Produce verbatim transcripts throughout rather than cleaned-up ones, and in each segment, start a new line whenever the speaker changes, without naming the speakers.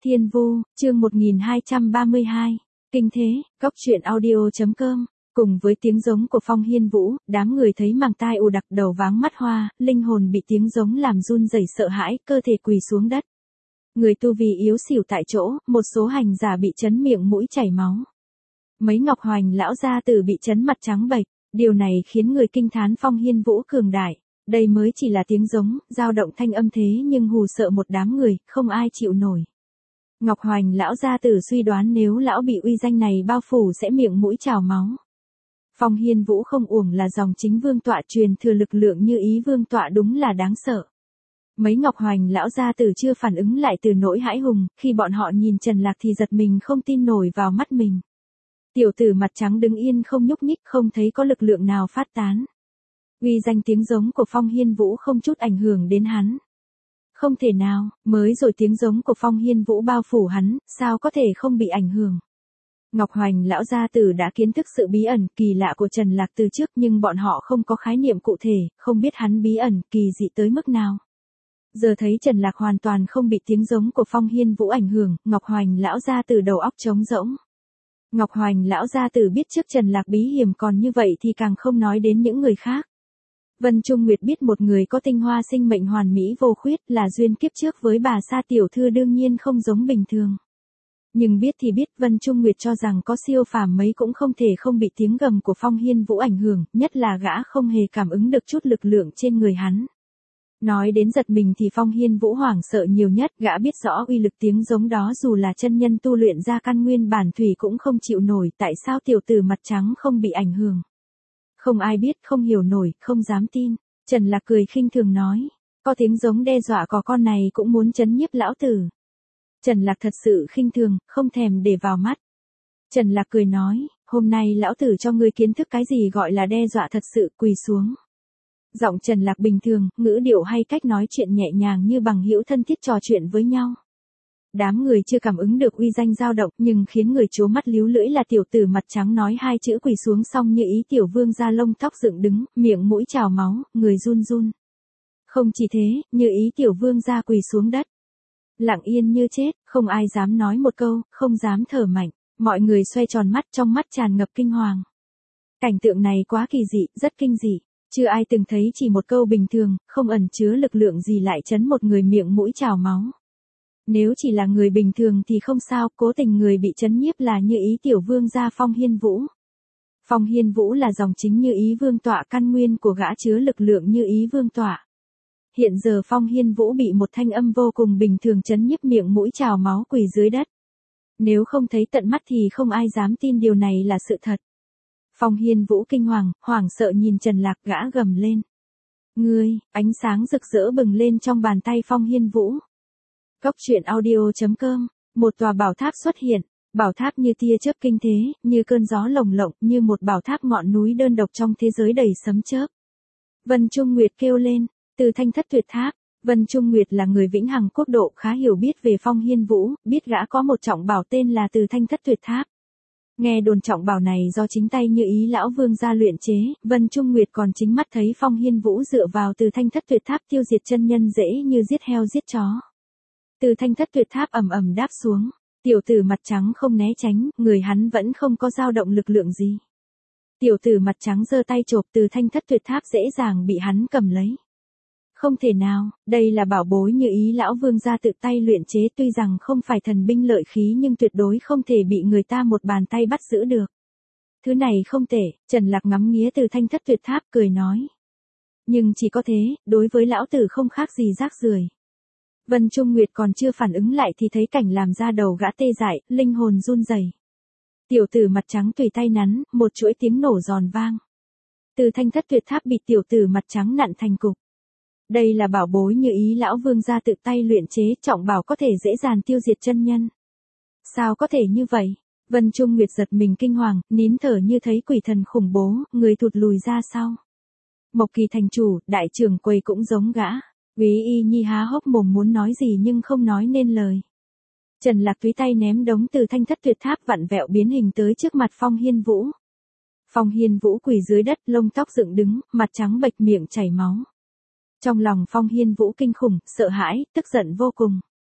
Thiên Vu, chương một nghìn hai trăm ba mươi hai. Kinh thế, cóc truyện audio chấm com. Cùng với tiếng giống của Phong Hiên Vũ, đám người thấy màng tai ù đặc, đầu váng mắt hoa, linh hồn bị tiếng giống làm run rẩy sợ hãi, cơ thể quỳ xuống đất. Người tu vi yếu xỉu tại chỗ, một số hành giả bị chấn miệng mũi chảy máu. Mấy Ngọc Hoành lão gia tử bị chấn mặt trắng bệch, điều này khiến người kinh thán Phong Hiên Vũ cường đại. Đây mới chỉ là tiếng giống, dao động thanh âm thế nhưng hù sợ một đám người, không ai chịu nổi. Ngọc Hoành lão gia tử suy đoán nếu lão bị uy danh này bao phủ sẽ miệng mũi trào máu. Phong Hiên Vũ không uổng là dòng chính vương tọa truyền thừa lực lượng như ý vương tọa, đúng là đáng sợ. Mấy Ngọc Hoành lão gia tử chưa phản ứng lại từ nỗi hãi hùng, khi bọn họ nhìn Trần Lạc thì giật mình không tin nổi vào mắt mình. Tiểu tử mặt trắng đứng yên không nhúc nhích, không thấy có lực lượng nào phát tán. Uy danh tiếng giống của Phong Hiên Vũ không chút ảnh hưởng đến hắn. Không thể nào, mới rồi tiếng giống của Phong Hiên Vũ bao phủ hắn, sao có thể không bị ảnh hưởng. Ngọc Hoành lão gia tử đã kiến thức sự bí ẩn, kỳ lạ của Trần Lạc từ trước, nhưng bọn họ không có khái niệm cụ thể, không biết hắn bí ẩn, kỳ dị tới mức nào. Giờ thấy Trần Lạc hoàn toàn không bị tiếng giống của Phong Hiên Vũ ảnh hưởng, Ngọc Hoành lão gia tử đầu óc trống rỗng. Ngọc Hoành lão gia tử biết trước Trần Lạc bí hiểm, còn như vậy thì càng không nói đến những người khác. Vân Trung Nguyệt biết một người có tinh hoa sinh mệnh hoàn mỹ vô khuyết, là duyên kiếp trước với bà Sa tiểu thư, đương nhiên không giống bình thường. Nhưng biết thì biết, Vân Trung Nguyệt cho rằng có siêu phàm mấy cũng không thể không bị tiếng gầm của Phong Hiên Vũ ảnh hưởng, nhất là gã không hề cảm ứng được chút lực lượng trên người hắn. Nói đến giật mình thì Phong Hiên Vũ hoảng sợ nhiều nhất, gã biết rõ uy lực tiếng giống đó dù là chân nhân tu luyện ra căn nguyên bản thủy cũng không chịu nổi, tại sao tiểu tử mặt trắng không bị ảnh hưởng. Không ai biết, không hiểu nổi, không dám tin. Trần Lạc cười khinh thường nói, có tiếng giống đe dọa có con này cũng muốn trấn nhiếp lão tử. Trần Lạc thật sự khinh thường, không thèm để vào mắt. Trần Lạc cười nói, hôm nay lão tử cho ngươi kiến thức cái gì gọi là đe dọa thật sự, quỳ xuống. Giọng Trần Lạc bình thường, ngữ điệu hay cách nói chuyện nhẹ nhàng như bằng hữu thân thiết trò chuyện với nhau. Đám người chưa cảm ứng được uy danh dao động, nhưng khiến người trố mắt líu lưỡi là tiểu tử mặt trắng nói hai chữ quỳ xuống xong như ý tiểu vương ra lông tóc dựng đứng, miệng mũi trào máu, người run run. Không chỉ thế, như ý tiểu vương ra quỳ xuống đất. Lặng yên như chết, không ai dám nói một câu, không dám thở mạnh, mọi người xoay tròn mắt, trong mắt tràn ngập kinh hoàng. Cảnh tượng này quá kỳ dị, rất kinh dị, chưa ai từng thấy chỉ một câu bình thường, không ẩn chứa lực lượng gì lại chấn một người miệng mũi trào máu. Nếu chỉ là người bình thường thì không sao, cố tình người bị chấn nhiếp là như ý tiểu vương gia Phong Hiên Vũ. Phong Hiên Vũ là dòng chính như ý vương tọa, căn nguyên của gã chứa lực lượng như ý vương tọa. Hiện giờ Phong Hiên Vũ bị một thanh âm vô cùng bình thường chấn nhiếp, miệng mũi trào máu, quỳ dưới đất. Nếu không thấy tận mắt thì không ai dám tin điều này là sự thật. Phong Hiên Vũ kinh hoàng, hoảng sợ nhìn Trần Lạc, gã gầm lên. Ngươi, ánh sáng rực rỡ bừng lên trong bàn tay Phong Hiên Vũ. Cóc truyện audio chấm com, một tòa bảo tháp xuất hiện, bảo tháp như tia chớp kinh thế, như cơn gió lồng lộng, như một bảo tháp ngọn núi đơn độc trong thế giới đầy sấm chớp. Vân Trung Nguyệt kêu lên, từ Thanh Thất Tuyệt Tháp. Vân Trung Nguyệt là người vĩnh hằng quốc độ khá hiểu biết về Phong Hiên Vũ, biết gã có một trọng bảo tên là Từ Thanh Thất Tuyệt Tháp. Nghe đồn trọng bảo này do chính tay như ý lão vương gia luyện chế, Vân Trung Nguyệt còn chính mắt thấy Phong Hiên Vũ dựa vào Từ Thanh Thất Tuyệt Tháp tiêu diệt chân nhân dễ như giết heo giết chó. Từ Thanh Thất Tuyệt Tháp ầm ầm đáp xuống, tiểu tử mặt trắng không né tránh, người hắn vẫn không có dao động lực lượng gì. Tiểu tử mặt trắng giơ tay chộp Từ Thanh Thất Tuyệt Tháp, dễ dàng bị hắn cầm lấy. Không thể nào, đây là bảo bối như ý lão vương gia tự tay luyện chế, tuy rằng không phải thần binh lợi khí nhưng tuyệt đối không thể bị người ta một bàn tay bắt giữ được. Thứ này không tệ, Trần Lạc ngắm nghía Từ Thanh Thất Tuyệt Tháp cười nói. Nhưng chỉ có thế, đối với lão tử không khác gì rác rưởi. Vân Trung Nguyệt còn chưa phản ứng lại thì thấy cảnh làm ra đầu gã tê dại, linh hồn run rẩy. Tiểu tử mặt trắng tùy tay nắn, một chuỗi tiếng nổ giòn vang. Từ Thanh Thất Tuyệt Tháp bị tiểu tử mặt trắng nặn thành cục. Đây là bảo bối như ý lão vương gia tự tay luyện chế, trọng bảo có thể dễ dàng tiêu diệt chân nhân. Sao có thể như vậy? Vân Trung Nguyệt giật mình kinh hoàng, nín thở như thấy quỷ thần khủng bố, người thụt lùi ra sau. Mộc Kỳ thành chủ, đại trưởng quầy cũng giống gã. Quý Y Nhi há hốc mồm muốn nói gì nhưng không nói nên lời. Trần Lạc tùy tay ném đống Từ Thanh Thất Tuyệt Tháp vặn vẹo biến hình tới trước mặt Phong Hiên Vũ. Phong Hiên Vũ quỳ dưới đất, lông tóc dựng đứng, mặt trắng bệch, miệng chảy máu. Trong lòng Phong Hiên Vũ kinh khủng, sợ hãi, tức giận vô cùng.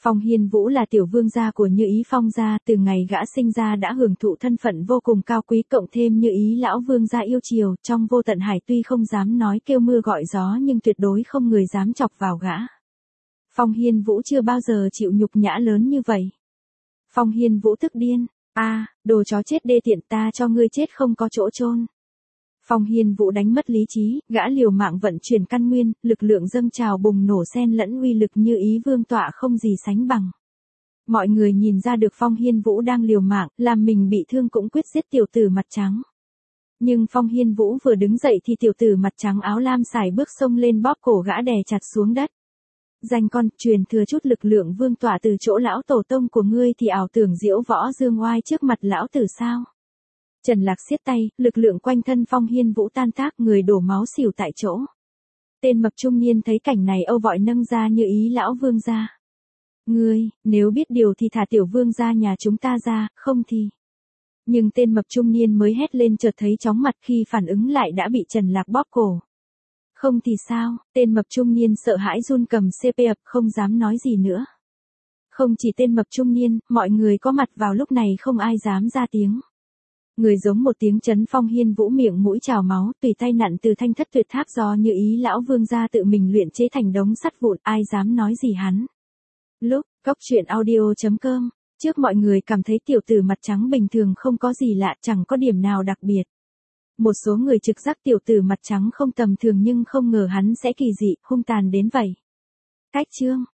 Phong Hiên Vũ là tiểu vương gia của Như Ý Phong gia, từ ngày gã sinh ra đã hưởng thụ thân phận vô cùng cao quý, cộng thêm Như Ý lão vương gia yêu chiều, trong vô tận hải tuy không dám nói kêu mưa gọi gió nhưng tuyệt đối không người dám chọc vào gã. Phong Hiên Vũ chưa bao giờ chịu nhục nhã lớn như vậy. Phong Hiên Vũ tức điên, a, đồ chó chết đê tiện, ta cho ngươi chết không có chỗ chôn. Phong Hiên Vũ đánh mất lý trí, gã liều mạng vận chuyển căn nguyên, lực lượng dâng trào bùng nổ xen lẫn uy lực Như Ý vương tọa không gì sánh bằng. Mọi người nhìn ra được Phong Hiên Vũ đang liều mạng, làm mình bị thương cũng quyết giết tiểu tử mặt trắng. Nhưng Phong Hiên Vũ vừa đứng dậy thì tiểu tử mặt trắng áo lam sải bước xông lên bóp cổ gã đè chặt xuống đất. Danh con, truyền thừa chút lực lượng vương tọa từ chỗ lão tổ tông của ngươi thì ảo tưởng diễu võ dương oai trước mặt lão tử sao? Trần Lạc siết tay, lực lượng quanh thân Phong Hiên Vũ tan tác, người đổ máu xỉu tại chỗ. Tên mập trung niên thấy cảnh này âu vội nâng ra Như Ý lão vương gia. Ngươi, nếu biết điều thì thả tiểu vương gia nhà chúng ta ra, không thì... Nhưng tên mập trung niên mới hét lên chợt thấy chóng mặt, khi phản ứng lại đã bị Trần Lạc bóp cổ. Không thì sao, tên mập trung niên sợ hãi run cầm xê pê ập không dám nói gì nữa. Không chỉ tên mập trung niên, mọi người có mặt vào lúc này không ai dám ra tiếng. Người giống một tiếng chấn Phong Hiên Vũ miệng mũi trào máu, tùy tay nặn từ thanh thất tuyệt tháp do Như Ý lão vương gia tự mình luyện chế thành đống sắt vụn, ai dám nói gì hắn. Lúc, cốc truyện audio chấm com, trước mọi người cảm thấy tiểu tử mặt trắng bình thường không có gì lạ, chẳng có điểm nào đặc biệt. Một số người trực giác tiểu tử mặt trắng không tầm thường nhưng không ngờ hắn sẽ kỳ dị, hung tàn đến vậy. Cách chương